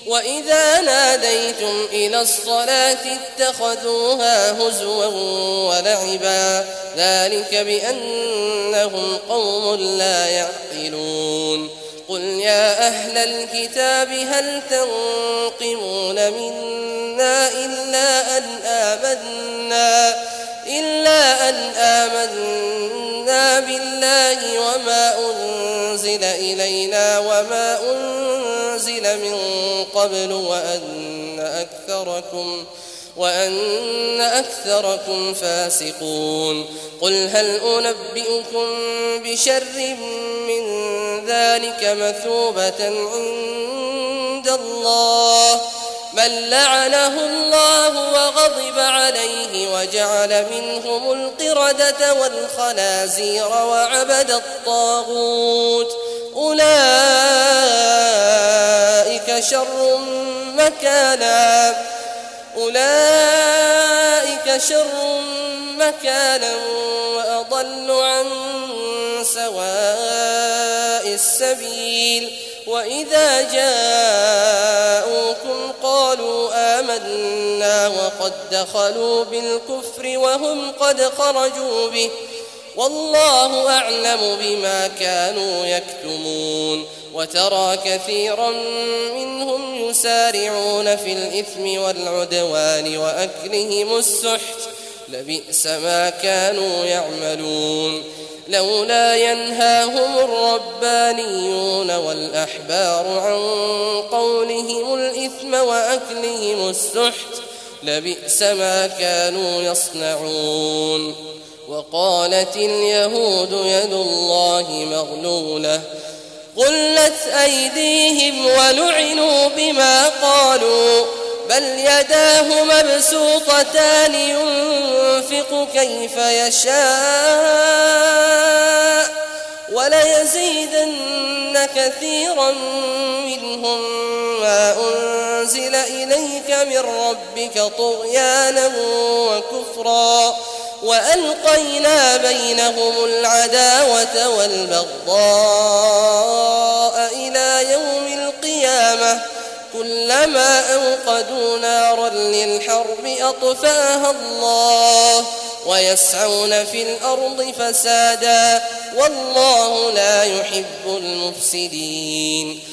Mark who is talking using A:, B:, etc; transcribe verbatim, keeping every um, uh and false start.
A: وإذا ناديتم إلى الصلاة اتخذوها هزوا ولعبا ذلك بأنهم قوم لا يعقلون قل يا أهل الكتاب هل تنقمون منا إلا أن آمنا إلا أن آمنا بالله وما أنزل إلينا وما أنزل من قبل وأن أكثركم وأن أكثركم فاسقون قل هل أنبئكم بشر من ذلك مثوبة عند الله من لعنه الله وغضب عليه وجعل منهم القردة والخنازير وعبد الطاغوت أولئك شر مكانا أولئك شر مكانا وأضل عن سواء السبيل وإذا جاءوكم قالوا آمنا وقد دخلوا بالكفر وهم قد خرجوا به والله أعلم بما كانوا يكتمون وترى كثيرا منهم يسارعون في الإثم والعدوان وأكلهم السحت لبئس ما كانوا يعملون لولا ينهاهم الربانيون والأحبار عن قولهم الإثم وأكلهم السحت لبئس ما كانوا يصنعون وقالت اليهود يد الله مغلولة غلت أيديهم ولعنوا بما قالوا بل يداه مبسوطتان ينفق كيف يشاء وليزيدن كثيرا منهم ما أنزل إليك من ربك طغيانا وكفرا وألقينا بينهم العداوة والبغضاء إلى يوم القيامة كلما أوقدوا نارا للحرب أطفأها الله ويسعون في الأرض فسادا والله لا يحب المفسدين